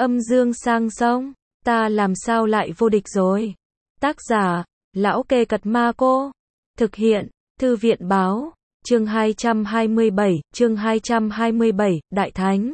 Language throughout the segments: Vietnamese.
Âm dương sang sông, ta làm sao lại vô địch rồi. Tác giả, Lão Kê Cật Ma Cô. Thực hiện, Thư viện báo. Chương 227, Đại Thánh.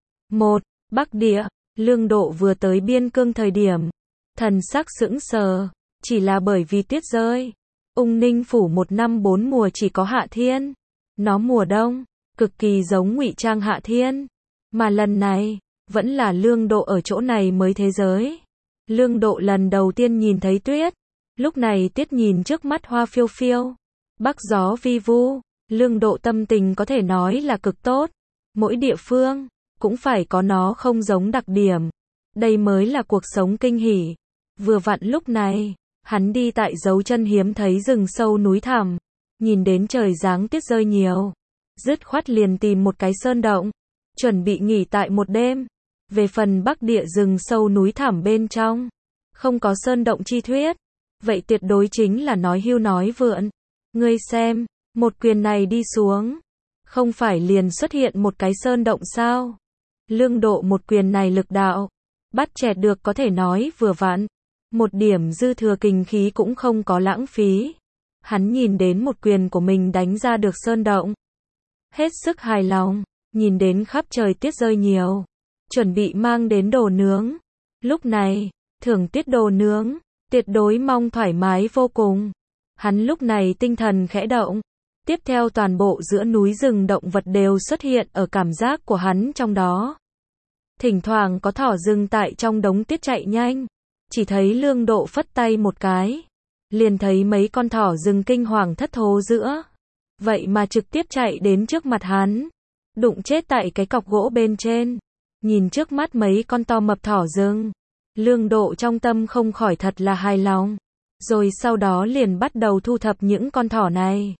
1. Bắc Địa, Lương Độ vừa tới biên cương thời điểm, thần sắc sững sờ, chỉ là bởi vì tuyết rơi. Ung Ninh phủ một năm bốn mùa chỉ có hạ thiên, nó mùa đông, cực kỳ giống Ngụy Trang hạ thiên, mà lần này, vẫn là Lương Độ ở chỗ này mới thế giới. Lương Độ lần đầu tiên nhìn thấy tuyết, lúc này tuyết nhìn trước mắt hoa phiêu phiêu, bắc gió vi vu, Lương Độ tâm tình có thể nói là cực tốt. Mỗi địa phương cũng phải có nó không giống đặc điểm, đây mới là cuộc sống kinh hỉ. Vừa vặn lúc này, hắn đi tại dấu chân hiếm thấy rừng sâu núi thẳm, nhìn đến trời giáng tuyết rơi nhiều, dứt khoát liền tìm một cái sơn động, chuẩn bị nghỉ tại một đêm. Về phần Bắc Địa rừng sâu núi thẳm bên trong, không có sơn động chi thuyết, vậy tuyệt đối chính là nói hưu nói vượn. Ngươi xem, một quyền này đi xuống, không phải liền xuất hiện một cái sơn động sao? Lương Độ một quyền này lực đạo, bắt chẹt được có thể nói vừa vặn, một điểm dư thừa kình khí cũng không có lãng phí. Hắn nhìn đến một quyền của mình đánh ra được sơn động, hết sức hài lòng, nhìn đến khắp trời tuyết rơi nhiều, chuẩn bị mang đến đồ nướng. Lúc này, thưởng tuyết đồ nướng, tuyệt đối mong thoải mái vô cùng. Hắn lúc này tinh thần khẽ động, tiếp theo toàn bộ giữa núi rừng động vật đều xuất hiện ở cảm giác của hắn trong đó. Thỉnh thoảng có thỏ rừng tại trong đống tuyết chạy nhanh, chỉ thấy Lương Độ phất tay một cái, liền thấy mấy con thỏ rừng kinh hoàng thất thố giữa, vậy mà trực tiếp chạy đến trước mặt hắn, đụng chết tại cái cọc gỗ bên trên. Nhìn trước mắt mấy con to mập thỏ rừng, Lương Độ trong tâm không khỏi thật là hài lòng, rồi sau đó liền bắt đầu thu thập những con thỏ này.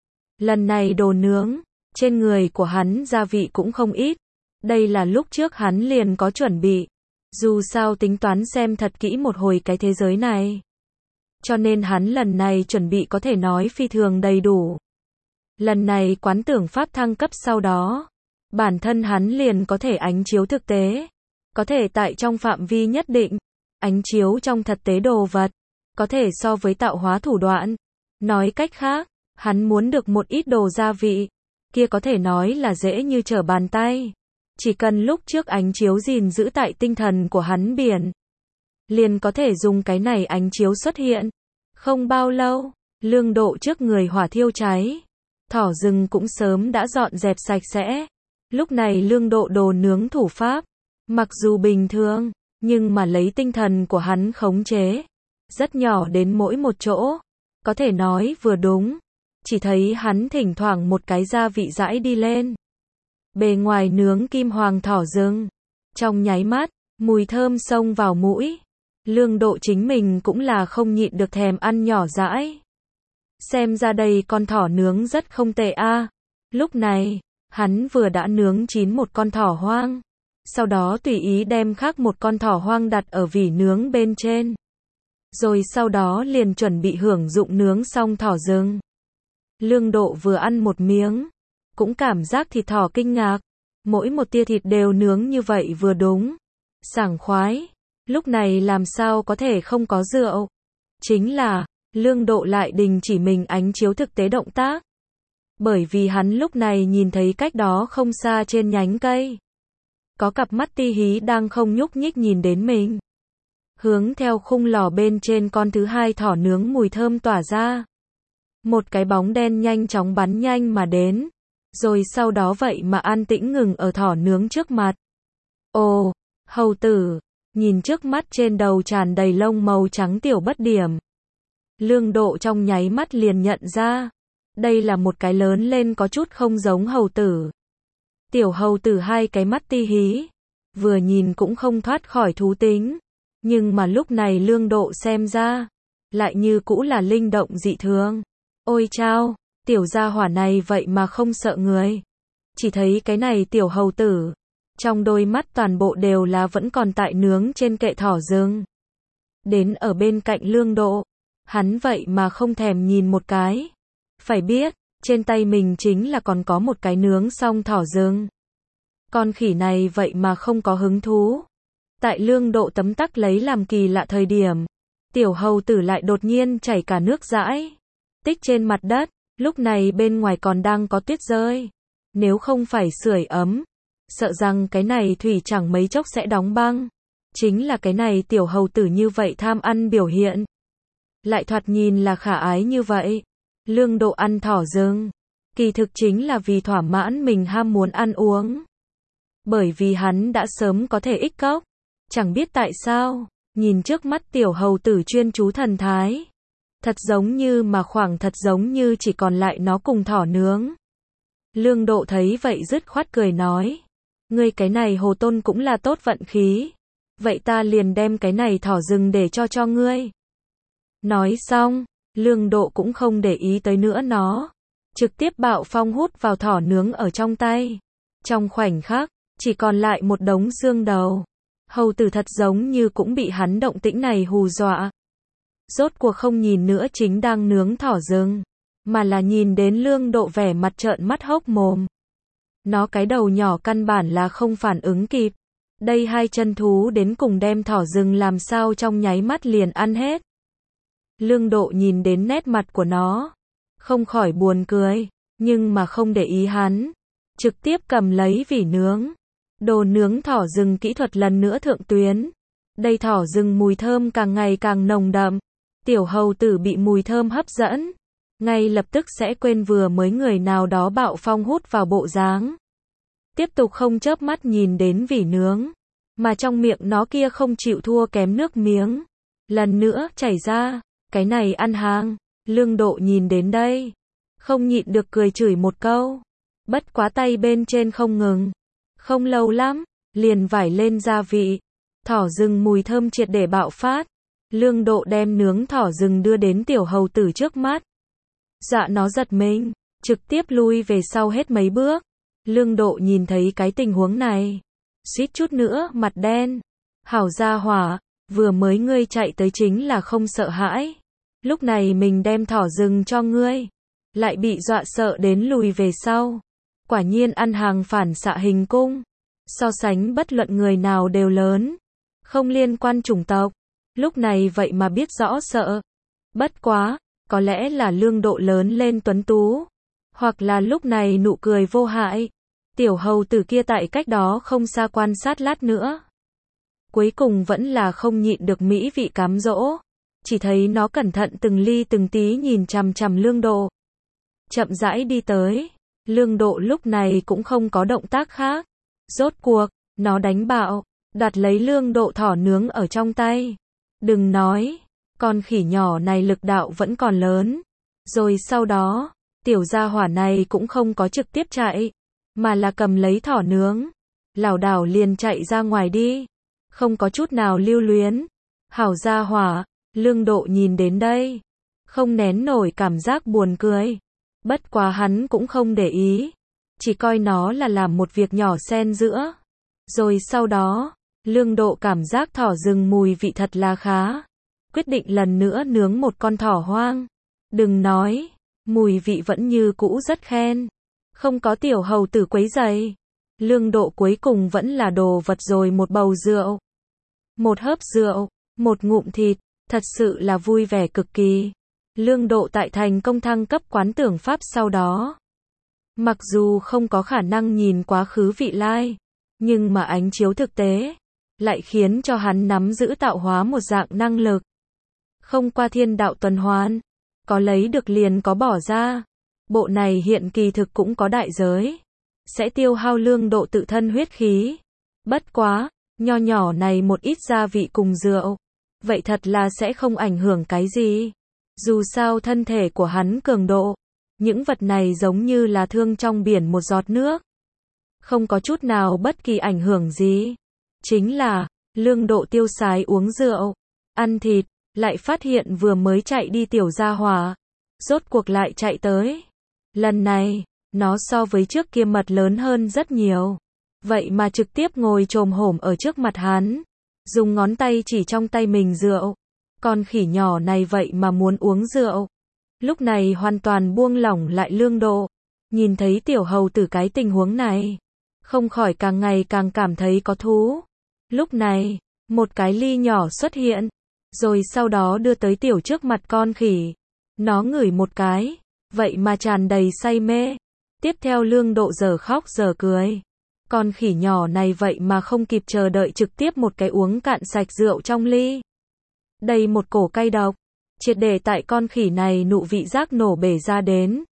Lần này đồ nướng, trên người của hắn gia vị cũng không ít, đây là lúc trước hắn liền có chuẩn bị, dù sao tính toán xem thật kỹ một hồi cái thế giới này. Cho nên hắn lần này chuẩn bị có thể nói phi thường đầy đủ. Lần này quán tưởng pháp thăng cấp sau đó, bản thân hắn liền có thể ánh chiếu thực tế, có thể tại trong phạm vi nhất định, ánh chiếu trong thực tế đồ vật, có thể so với tạo hóa thủ đoạn. Nói cách khác, hắn muốn được một ít đồ gia vị, kia có thể nói là dễ như trở bàn tay. Chỉ cần lúc trước ánh chiếu gìn giữ tại tinh thần của hắn biển, liền có thể dùng cái này ánh chiếu xuất hiện. Không bao lâu, Lương Độ trước người hỏa thiêu cháy, thỏ rừng cũng sớm đã dọn dẹp sạch sẽ. Lúc này Lương Độ đồ nướng thủ pháp, mặc dù bình thường, nhưng mà lấy tinh thần của hắn khống chế, rất nhỏ đến mỗi một chỗ, có thể nói vừa đúng. Chỉ thấy hắn thỉnh thoảng một cái gia vị rãi đi lên, bề ngoài nướng kim hoàng thỏ rừng, trong nháy mắt, mùi thơm xông vào mũi. Lương Độ chính mình cũng là không nhịn được thèm ăn nhỏ rãi. Xem ra đây con thỏ nướng rất không tệ a. Lúc này, hắn vừa đã nướng chín một con thỏ hoang, sau đó tùy ý đem khác một con thỏ hoang đặt ở vỉ nướng bên trên, rồi sau đó liền chuẩn bị hưởng dụng nướng xong thỏ rừng. Lương Độ vừa ăn một miếng, cũng cảm giác thịt thỏ kinh ngạc, mỗi một tia thịt đều nướng như vậy vừa đúng, sảng khoái. Lúc này làm sao có thể không có rượu? Chính là, Lương Độ lại đình chỉ mình ánh chiếu thực tế động tác, bởi vì hắn lúc này nhìn thấy cách đó không xa trên nhánh cây, có cặp mắt ti hí đang không nhúc nhích nhìn đến mình. Hướng theo khung lò bên trên con thứ hai thỏ nướng mùi thơm tỏa ra, một cái bóng đen nhanh chóng bắn nhanh mà đến, rồi sau đó vậy mà an tĩnh ngừng ở thỏ nướng trước mặt. Ồ, hầu tử, nhìn trước mắt trên đầu tràn đầy lông màu trắng tiểu bất điểm, Lương Độ trong nháy mắt liền nhận ra, đây là một cái lớn lên có chút không giống hầu tử. Tiểu hầu tử hai cái mắt ti hí, vừa nhìn cũng không thoát khỏi thú tính, nhưng mà lúc này Lương Độ xem ra, lại như cũ là linh động dị thường. Ôi chao, tiểu gia hỏa này vậy mà không sợ người. Chỉ thấy cái này tiểu hầu tử, trong đôi mắt toàn bộ đều là vẫn còn tại nướng trên kệ thỏ rừng. Đến ở bên cạnh Lương Độ, hắn vậy mà không thèm nhìn một cái. Phải biết, trên tay mình chính là còn có một cái nướng xong thỏ rừng. Con khỉ này vậy mà không có hứng thú. Tại Lương Độ tấm tắc lấy làm kỳ lạ thời điểm, tiểu hầu tử lại đột nhiên chảy cả nước dãi. Tích trên mặt đất, lúc này bên ngoài còn đang có tuyết rơi. Nếu không phải sưởi ấm, sợ rằng cái này thủy chẳng mấy chốc sẽ đóng băng. Chính là cái này tiểu hầu tử như vậy tham ăn biểu hiện. Lại thoạt nhìn là khả ái như vậy. Lương Độ ăn thỏ rừng, kỳ thực chính là vì thỏa mãn mình ham muốn ăn uống. Bởi vì hắn đã sớm có thể ích cốc. Chẳng biết tại sao, nhìn trước mắt tiểu hầu tử chuyên chú thần thái. Thật giống như mà khoảng thật giống như chỉ còn lại nó cùng thỏ nướng. Lương Độ thấy vậy dứt khoát cười nói. Ngươi cái này hồ tôn cũng là tốt vận khí. Vậy ta liền đem cái này thỏ rừng để cho ngươi. Nói xong, Lương Độ cũng không để ý tới nữa nó. Trực tiếp bạo phong hút vào thỏ nướng ở trong tay. Trong khoảnh khắc, chỉ còn lại một đống xương đầu. Hầu tử thật giống như cũng bị hắn động tĩnh này hù dọa. Rốt cuộc không nhìn nữa chính đang nướng thỏ rừng, mà là nhìn đến Lương Độ vẻ mặt trợn mắt hốc mồm. Nó cái đầu nhỏ căn bản là không phản ứng kịp. Đây hai chân thú đến cùng đem thỏ rừng làm sao trong nháy mắt liền ăn hết. Lương Độ nhìn đến nét mặt của nó, không khỏi buồn cười, nhưng mà không để ý hắn. Trực tiếp cầm lấy vỉ nướng. Đồ nướng thỏ rừng kỹ thuật lần nữa thượng tuyến. Đây thỏ rừng mùi thơm càng ngày càng nồng đậm. Tiểu hầu tử bị mùi thơm hấp dẫn. Ngay lập tức sẽ quên vừa mới người nào đó bạo phong hút vào bộ dáng. Tiếp tục không chớp mắt nhìn đến vỉ nướng. Mà trong miệng nó kia không chịu thua kém nước miếng. Lần nữa chảy ra. Cái này ăn hàng. Lương Độ nhìn đến đây, không nhịn được cười chửi một câu. Bất quá tay bên trên không ngừng. Không lâu lắm, liền vải lên gia vị. Thỏ rừng mùi thơm triệt để bạo phát. Lương Độ đem nướng thỏ rừng đưa đến tiểu hầu tử trước mắt. Dạ nó giật mình, trực tiếp lui về sau hết mấy bước. Lương Độ nhìn thấy cái tình huống này, suýt chút nữa mặt đen. Hảo gia hỏa, vừa mới ngươi chạy tới chính là không sợ hãi. Lúc này mình đem thỏ rừng cho ngươi, lại bị dọa sợ đến lùi về sau. Quả nhiên ăn hàng phản xạ hình cung. So sánh bất luận người nào đều lớn. Không liên quan chủng tộc. Lúc này vậy mà biết rõ sợ. Bất quá, có lẽ là Lương Độ lớn lên tuấn tú. Hoặc là lúc này nụ cười vô hại. Tiểu hầu tử kia tại cách đó không xa quan sát lát nữa. Cuối cùng vẫn là không nhịn được mỹ vị cám dỗ. Chỉ thấy nó cẩn thận từng ly từng tí nhìn chằm chằm Lương Độ. Chậm rãi đi tới. Lương Độ lúc này cũng không có động tác khác. Rốt cuộc, nó đánh bạo, đoạt lấy Lương Độ thỏ nướng ở trong tay. Đừng nói, con khỉ nhỏ này lực đạo vẫn còn lớn. Rồi sau đó, tiểu gia hỏa này cũng không có trực tiếp chạy, mà là cầm lấy thỏ nướng, lảo đảo liền chạy ra ngoài đi. Không có chút nào lưu luyến. Hảo gia hỏa, Lương Độ nhìn đến đây, không nén nổi cảm giác buồn cười. Bất quá hắn cũng không để ý, chỉ coi nó là làm một việc nhỏ xen giữa. Rồi sau đó, Lương Độ cảm giác thỏ rừng mùi vị thật là khá. Quyết định lần nữa nướng một con thỏ hoang. Đừng nói, mùi vị vẫn như cũ rất khen. Không có tiểu hầu tử quấy rầy. Lương Độ cuối cùng vẫn là đồ vật rồi một bầu rượu. Một hớp rượu, một ngụm thịt, thật sự là vui vẻ cực kỳ. Lương Độ tại thành công thăng cấp quán tưởng pháp sau đó. Mặc dù không có khả năng nhìn quá khứ vị lai, nhưng mà ánh chiếu thực tế, lại khiến cho hắn nắm giữ tạo hóa một dạng năng lực. Không qua thiên đạo tuần hoàn, có lấy được liền có bỏ ra. Bộ này hiện kỳ thực cũng có đại giới, sẽ tiêu hao Lương Độ tự thân huyết khí. Bất quá, nho nhỏ này một ít gia vị cùng rượu, vậy thật là sẽ không ảnh hưởng cái gì. Dù sao thân thể của hắn cường độ, những vật này giống như là thương trong biển một giọt nước. Không có chút nào bất kỳ ảnh hưởng gì. Chính là, Lương Độ tiêu xài uống rượu, ăn thịt, lại phát hiện vừa mới chạy đi tiểu gia hỏa, rốt cuộc lại chạy tới. Lần này, nó so với trước kia mật lớn hơn rất nhiều. Vậy mà trực tiếp ngồi chồm hổm ở trước mặt hắn, dùng ngón tay chỉ trong tay mình rượu. Con khỉ nhỏ này vậy mà muốn uống rượu. Lúc này hoàn toàn buông lỏng lại Lương Độ. Nhìn thấy tiểu hầu tử cái tình huống này, không khỏi càng ngày càng cảm thấy có thú. Lúc này, Một cái ly nhỏ xuất hiện, rồi sau đó đưa tới tiểu trước mặt con khỉ. Nó ngửi một cái, vậy mà tràn đầy say mê. Tiếp theo Lương Độ giờ khóc giờ cười. Con khỉ nhỏ này vậy mà không kịp chờ đợi trực tiếp một cái uống cạn sạch rượu trong ly. Đầy một cổ cay độc, triệt để tại con khỉ này nụ vị giác nổ bể ra đến.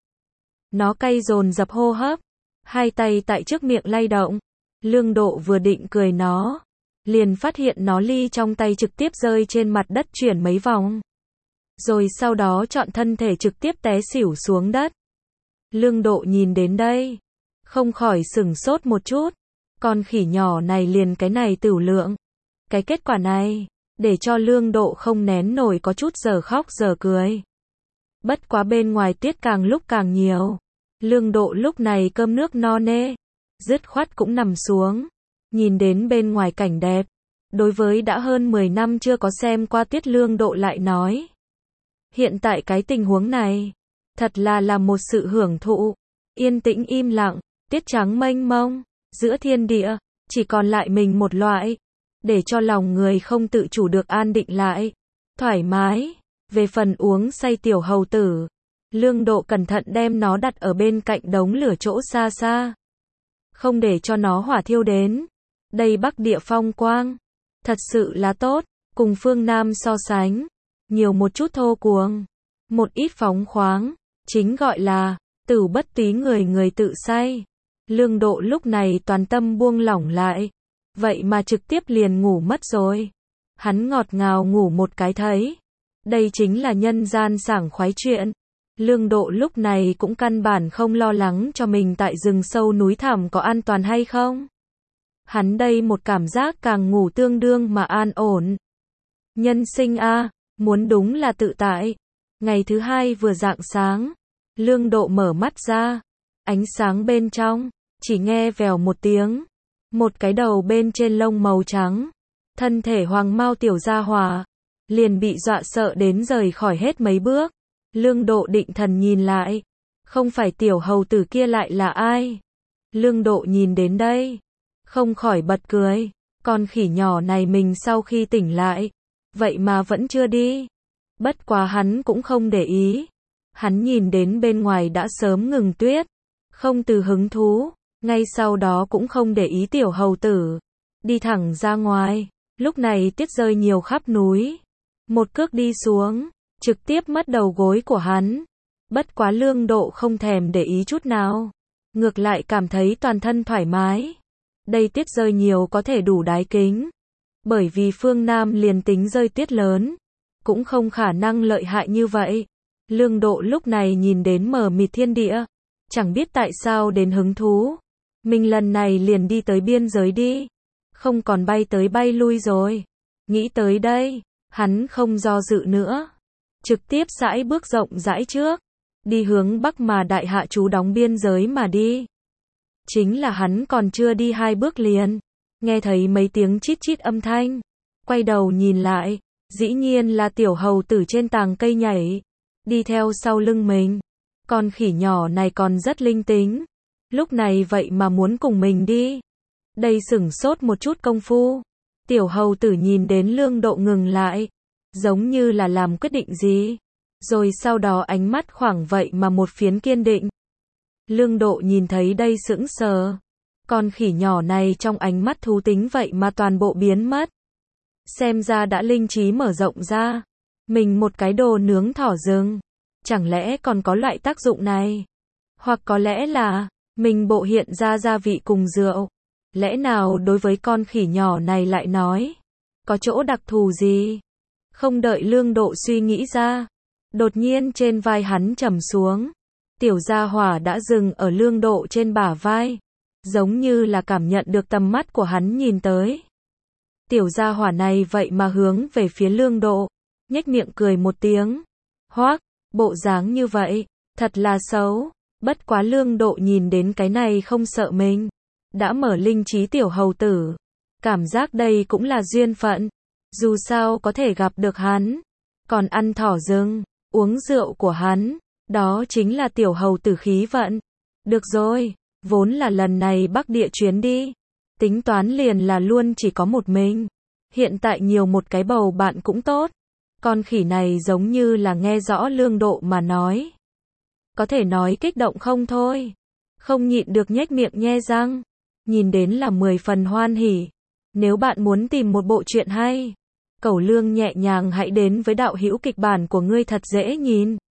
Nó cay dồn dập hô hấp, hai tay tại trước miệng lay động. Lương Độ vừa định cười nó, liền phát hiện nó ly trong tay trực tiếp rơi trên mặt đất chuyển mấy vòng. Rồi sau đó chọn thân thể trực tiếp té xỉu xuống đất. Lương Độ nhìn đến đây, không khỏi sửng sốt một chút. Con khỉ nhỏ này liền cái này tửu lượng. Cái kết quả này, để cho Lương Độ không nén nổi có chút giờ khóc giờ cười. Bất quá bên ngoài tiết càng lúc càng nhiều. Lương Độ lúc này cơm nước no nê, dứt khoát cũng nằm xuống, nhìn đến bên ngoài cảnh đẹp. Đối với đã hơn 10 năm chưa có xem qua tiết, Lương Độ lại nói. Hiện tại cái tình huống này, thật là một sự hưởng thụ. Yên tĩnh im lặng, tiết trắng mênh mông, giữa thiên địa, chỉ còn lại mình một loại. Để cho lòng người không tự chủ được an định lại, thoải mái. Về phần uống say tiểu hầu tử, Lương Độ cẩn thận đem nó đặt ở bên cạnh đống lửa chỗ xa xa. Không để cho nó hỏa thiêu đến. Đây Bắc địa phong quang, thật sự là tốt, cùng phương Nam so sánh, nhiều một chút thô cuồng, một ít phóng khoáng, chính gọi là tửu bất túy, người người tự say. Lương Độ lúc này toàn tâm buông lỏng lại, vậy mà trực tiếp liền ngủ mất rồi. Hắn ngọt ngào ngủ một cái thấy, đây chính là nhân gian sảng khoái chuyện. Lương Độ lúc này cũng căn bản không lo lắng cho mình tại rừng sâu núi thẳm có an toàn hay không. Hắn đây một cảm giác càng ngủ tương đương mà an ổn. Nhân sinh a, muốn đúng là tự tại. Ngày thứ hai vừa rạng sáng, Lương Độ mở mắt ra, ánh sáng bên trong, chỉ nghe vèo một tiếng, một cái đầu bên trên lông màu trắng, thân thể hoàng mao tiểu gia hỏa, liền bị dọa sợ đến rời khỏi hết mấy bước. Lương Độ định thần nhìn lại, không phải tiểu hầu tử kia lại là ai? Lương Độ nhìn đến đây, không khỏi bật cười, con khỉ nhỏ này mình sau khi tỉnh lại, vậy mà vẫn chưa đi. Bất quá hắn cũng không để ý, hắn nhìn đến bên ngoài đã sớm ngừng tuyết, không từ hứng thú, ngay sau đó cũng không để ý tiểu hầu tử, đi thẳng ra ngoài. Lúc này tuyết rơi nhiều khắp núi, một cước đi xuống, trực tiếp mất đầu gối của hắn. Bất quá Lương Độ không thèm để ý chút nào, ngược lại cảm thấy toàn thân thoải mái. Đây tuyết rơi nhiều có thể đủ đái kính, bởi vì phương Nam liền tính rơi tuyết lớn, cũng không khả năng lợi hại như vậy. Lương Độ lúc này nhìn đến mờ mịt thiên địa, chẳng biết tại sao đến hứng thú. Mình lần này liền đi tới biên giới đi, không còn bay tới bay lui rồi. Nghĩ tới đây, hắn không do dự nữa, trực tiếp dãi bước rộng rãi trước, đi hướng Bắc mà đại hạ chú đóng biên giới mà đi. Chính là hắn còn chưa đi 2 bước liền, nghe thấy mấy tiếng chít chít âm thanh, quay đầu nhìn lại, dĩ nhiên là tiểu hầu tử trên tàng cây nhảy, đi theo sau lưng mình. Con khỉ nhỏ này còn rất linh tính, lúc này vậy mà muốn cùng mình đi. Đây sửng sốt một chút công phu, tiểu hầu tử nhìn đến Lương Độ ngừng lại, giống như là làm quyết định gì, rồi sau đó ánh mắt khoảng vậy mà một phiến kiên định. Lương Độ nhìn thấy đây sững sờ, con khỉ nhỏ này trong ánh mắt thú tính vậy mà toàn bộ biến mất. Xem ra đã linh trí mở rộng ra, mình một cái đồ nướng thỏ rừng, chẳng lẽ còn có loại tác dụng này? Hoặc có lẽ là, mình bộ hiện ra gia vị cùng rượu, lẽ nào đối với con khỉ nhỏ này lại nói, có chỗ đặc thù gì? Không đợi Lương Độ suy nghĩ ra, đột nhiên trên vai hắn trầm xuống, tiểu gia hỏa đã dừng ở Lương Độ trên bả vai, giống như là cảm nhận được tầm mắt của hắn nhìn tới. Tiểu gia hỏa này vậy mà hướng về phía Lương Độ, nhếch miệng cười một tiếng. Hoác, bộ dáng như vậy, thật là xấu. Bất quá Lương Độ nhìn đến cái này không sợ mình, đã mở linh trí tiểu hầu tử, cảm giác đây cũng là duyên phận, dù sao có thể gặp được hắn, còn ăn thỏ rừng, uống rượu của hắn, đó chính là tiểu hầu tử khí vận. Được rồi, vốn là lần này Bắc địa chuyến đi, tính toán liền là luôn chỉ có một mình, Hiện tại nhiều một cái bầu bạn cũng tốt. Con khỉ này giống như là nghe rõ Lương Độ mà nói. Có thể nói kích động không thôi. Không nhịn được nhếch miệng nhe răng. Nhìn đến là 10 phần hoan hỉ. Nếu bạn muốn tìm một bộ truyện hay, Cẩu Lương nhẹ nhàng hãy đến với đạo hữu kịch bản của ngươi thật dễ nhìn.